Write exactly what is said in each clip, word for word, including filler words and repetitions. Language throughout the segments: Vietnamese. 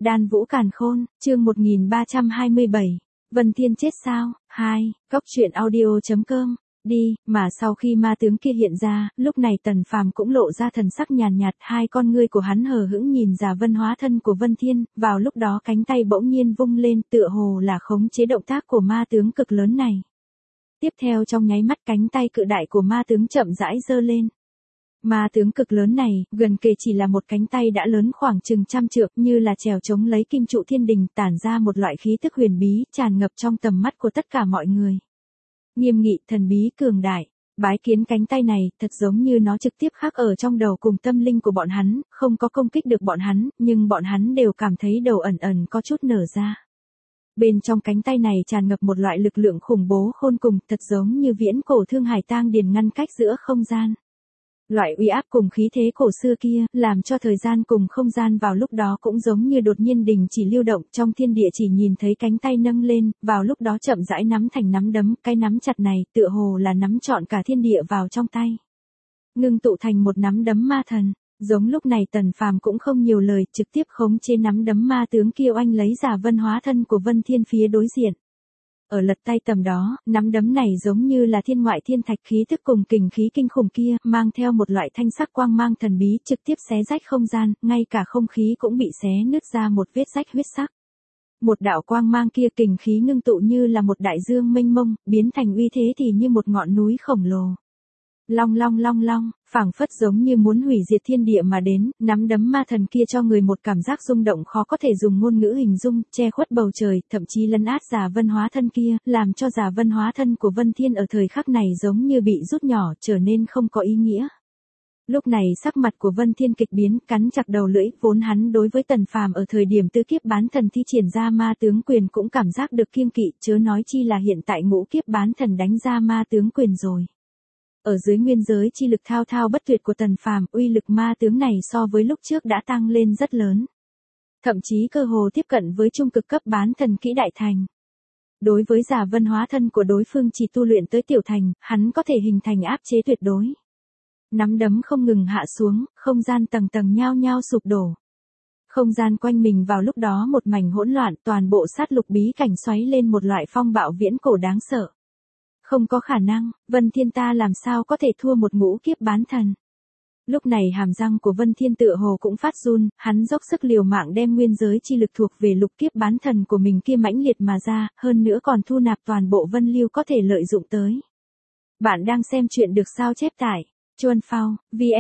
Đan Vũ Càn Khôn, chương một nghìn ba trăm hai mươi bảy. Vân Thiên chết sao? hai. Cốc truyện audio.com. Đi, mà sau khi ma tướng kia hiện ra, lúc này Tần Phàm cũng lộ ra thần sắc nhàn nhạt, hai con ngươi của hắn hờ hững nhìn Giả Vân hóa thân của Vân Thiên, vào lúc đó cánh tay bỗng nhiên vung lên, tựa hồ là khống chế động tác của ma tướng cực lớn này. Tiếp theo trong nháy mắt cánh tay cự đại của ma tướng chậm rãi giơ lên. Ma tướng cực lớn này, gần kề chỉ là một cánh tay đã lớn khoảng chừng trăm trượng, như là chèo chống lấy kim trụ thiên đình, tản ra một loại khí tức huyền bí, tràn ngập trong tầm mắt của tất cả mọi người. Nghiêm nghị, thần bí, cường đại, bái kiến cánh tay này, thật giống như nó trực tiếp khắc ở trong đầu cùng tâm linh của bọn hắn, không có công kích được bọn hắn, nhưng bọn hắn đều cảm thấy đầu ẩn ẩn có chút nở ra. Bên trong cánh tay này tràn ngập một loại lực lượng khủng bố khôn cùng, thật giống như viễn cổ thương hải tang điền ngăn cách giữa không gian. Loại uy áp cùng khí thế cổ xưa kia, làm cho thời gian cùng không gian vào lúc đó cũng giống như đột nhiên đình chỉ lưu động, trong thiên địa chỉ nhìn thấy cánh tay nâng lên, vào lúc đó chậm rãi nắm thành nắm đấm, cái nắm chặt này, tựa hồ là nắm trọn cả thiên địa vào trong tay. Ngưng tụ thành một nắm đấm ma thần, giống lúc này Tần Phàm cũng không nhiều lời, trực tiếp khống chế nắm đấm ma tướng kia oanh lấy Giả Vân hóa thân của Vân Thiên phía đối diện. Ở lật tay tầm đó, nắm đấm này giống như là thiên ngoại thiên thạch khí thức cùng kình khí kinh khủng kia, mang theo một loại thanh sắc quang mang thần bí, trực tiếp xé rách không gian, ngay cả không khí cũng bị xé nứt ra một vết rách huyết sắc. Một đạo quang mang kia kình khí ngưng tụ như là một đại dương mênh mông, biến thành uy thế thì như một ngọn núi khổng lồ. Long long long long, phảng phất giống như muốn hủy diệt thiên địa mà đến, nắm đấm ma thần kia cho người một cảm giác rung động khó có thể dùng ngôn ngữ hình dung, che khuất bầu trời, thậm chí lấn át Giả Vân hóa thân kia, làm cho Giả Vân hóa thân của Vân Thiên ở thời khắc này giống như bị rút nhỏ, trở nên không có ý nghĩa. Lúc này sắc mặt của Vân Thiên kịch biến, cắn chặt đầu lưỡi, vốn hắn đối với Tần Phàm ở thời điểm tứ kiếp bán thần thi triển ra ma tướng quyền cũng cảm giác được kiêng kỵ, chớ nói chi là hiện tại ngũ kiếp bán thần đánh ra ma tướng quyền rồi. Ở dưới nguyên giới chi lực thao thao bất tuyệt của Tần Phàm, uy lực ma tướng này so với lúc trước đã tăng lên rất lớn. Thậm chí cơ hồ tiếp cận với trung cực cấp bán thần kỹ đại thành. Đối với Giả Vân hóa thân của đối phương chỉ tu luyện tới tiểu thành, hắn có thể hình thành áp chế tuyệt đối. Nắm đấm không ngừng hạ xuống, không gian tầng tầng nhao nhao sụp đổ. Không gian quanh mình vào lúc đó một mảnh hỗn loạn, toàn bộ sát lục bí cảnh xoáy lên một loại phong bạo viễn cổ đáng sợ. Không có khả năng, Vân Thiên ta làm sao có thể thua một ngũ kiếp bán thần. Lúc này hàm răng của Vân Thiên tựa hồ cũng phát run, hắn dốc sức liều mạng đem nguyên giới chi lực thuộc về lục kiếp bán thần của mình kia mãnh liệt mà ra, hơn nữa còn thu nạp toàn bộ vân lưu có thể lợi dụng tới. Bạn đang xem chuyện được sao chép tải, chuan phao,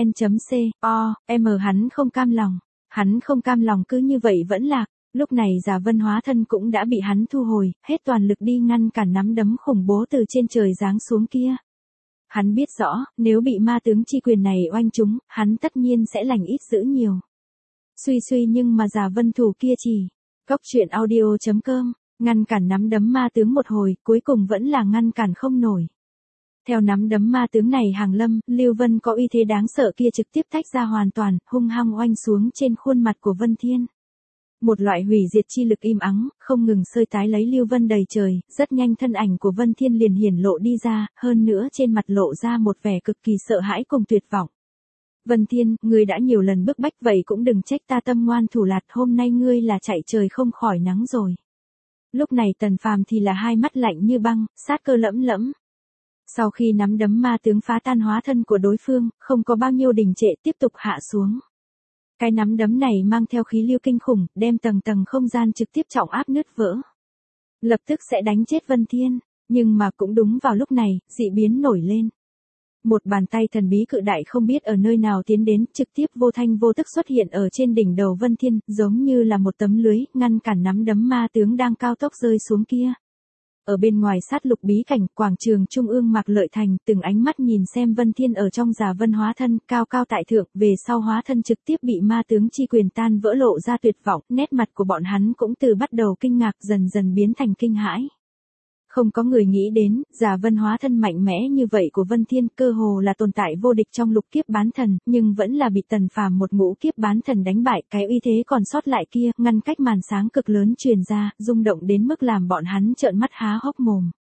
vn.co, m hắn không cam lòng, hắn không cam lòng cứ như vậy vẫn lạc. Lúc này Giả Vân hóa thân cũng đã bị hắn thu hồi, hết toàn lực đi ngăn cản nắm đấm khủng bố từ trên trời giáng xuống kia. Hắn biết rõ, nếu bị ma tướng chi quyền này oanh trúng, hắn tất nhiên sẽ lành ít dữ nhiều. Suy suy nhưng mà Giả Vân thủ kia chỉ, cốc truyện audio.com, ngăn cản nắm đấm ma tướng một hồi, cuối cùng vẫn là ngăn cản không nổi. Theo nắm đấm ma tướng này hàng lâm, Lưu Vân có uy thế đáng sợ kia trực tiếp tách ra hoàn toàn, hung hăng oanh xuống trên khuôn mặt của Vân Thiên. Một loại hủy diệt chi lực im ắng, không ngừng sơi tái lấy Lưu Vân đầy trời, rất nhanh thân ảnh của Vân Thiên liền hiển lộ đi ra, hơn nữa trên mặt lộ ra một vẻ cực kỳ sợ hãi cùng tuyệt vọng. Vân Thiên, ngươi đã nhiều lần bức bách vậy cũng đừng trách ta tâm ngoan thủ lạt, hôm nay ngươi là chạy trời không khỏi nắng rồi. Lúc này Tần Phàm thì là hai mắt lạnh như băng, sát cơ lẫm lẫm. Sau khi nắm đấm ma tướng phá tan hóa thân của đối phương, không có bao nhiêu đình trệ tiếp tục hạ xuống. Cái nắm đấm này mang theo khí lưu kinh khủng, đem tầng tầng không gian trực tiếp trọng áp nứt vỡ. Lập tức sẽ đánh chết Vân Thiên, nhưng mà cũng đúng vào lúc này, dị biến nổi lên. Một bàn tay thần bí cự đại không biết ở nơi nào tiến đến, trực tiếp vô thanh vô tức xuất hiện ở trên đỉnh đầu Vân Thiên, giống như là một tấm lưới, ngăn cản nắm đấm ma tướng đang cao tốc rơi xuống kia. Ở bên ngoài sát lục bí cảnh, quảng trường trung ương Mạc Lợi Thành, từng ánh mắt nhìn xem Vân Thiên ở trong Giả Vân hóa thân, cao cao tại thượng, về sau hóa thân trực tiếp bị ma tướng chi quyền tan vỡ lộ ra tuyệt vọng, nét mặt của bọn hắn cũng từ bắt đầu kinh ngạc dần dần biến thành kinh hãi. Không có người nghĩ đến, Giả Vân hóa thân mạnh mẽ như vậy của Vân Thiên cơ hồ là tồn tại vô địch trong lục kiếp bán thần, nhưng vẫn là bị Tần Phàm một ngũ kiếp bán thần đánh bại, cái uy thế còn sót lại kia, ngăn cách màn sáng cực lớn truyền ra, rung động đến mức làm bọn hắn trợn mắt há hốc mồm.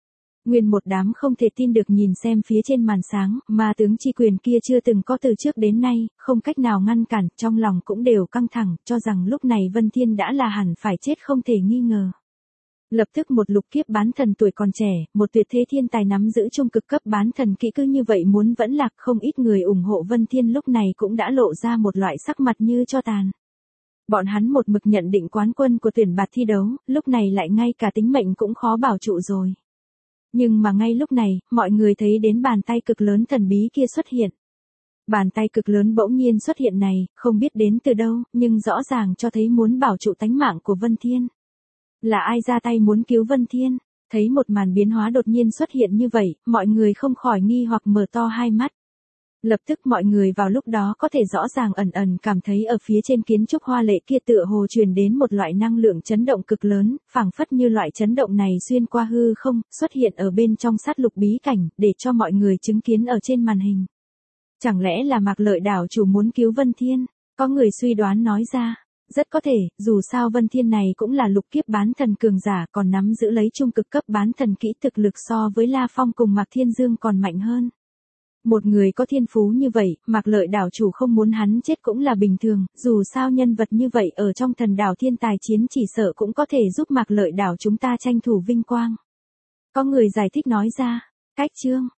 Nguyên một đám không thể tin được nhìn xem phía trên màn sáng, ma tướng chi quyền kia chưa từng có từ trước đến nay, không cách nào ngăn cản, trong lòng cũng đều căng thẳng, cho rằng lúc này Vân Thiên đã là hẳn phải chết không thể nghi ngờ. Lập tức một lục kiếp bán thần tuổi còn trẻ, một tuyệt thế thiên tài nắm giữ trung cực cấp bán thần kỹ cứ như vậy muốn vẫn lạc, không ít người ủng hộ Vân Thiên lúc này cũng đã lộ ra một loại sắc mặt như cho tàn. Bọn hắn một mực nhận định quán quân của tuyển bạt thi đấu, lúc này lại ngay cả tính mệnh cũng khó bảo trụ rồi. Nhưng mà ngay lúc này, mọi người thấy đến bàn tay cực lớn thần bí kia xuất hiện. Bàn tay cực lớn bỗng nhiên xuất hiện này, không biết đến từ đâu, nhưng rõ ràng cho thấy muốn bảo trụ tánh mạng của Vân Thiên. Là ai ra tay muốn cứu Vân Thiên? Thấy một màn biến hóa đột nhiên xuất hiện như vậy, mọi người không khỏi nghi hoặc mở to hai mắt. Lập tức mọi người vào lúc đó có thể rõ ràng ẩn ẩn cảm thấy ở phía trên kiến trúc hoa lệ kia tựa hồ truyền đến một loại năng lượng chấn động cực lớn, phảng phất như loại chấn động này xuyên qua hư không, xuất hiện ở bên trong sát lục bí cảnh, để cho mọi người chứng kiến ở trên màn hình. Chẳng lẽ là Mạc Lợi đảo chủ muốn cứu Vân Thiên? Có người suy đoán nói ra. Rất có thể, dù sao Vân Thiên này cũng là lục kiếp bán thần cường giả còn nắm giữ lấy trung cực cấp bán thần kỹ thực lực so với La Phong cùng Mạc Thiên Dương còn mạnh hơn. Một người có thiên phú như vậy, Mạc Lợi đảo chủ không muốn hắn chết cũng là bình thường, dù sao nhân vật như vậy ở trong thần đảo thiên tài chiến chỉ sợ cũng có thể giúp Mạc Lợi đảo chúng ta tranh thủ vinh quang. Có người giải thích nói ra, cách chương,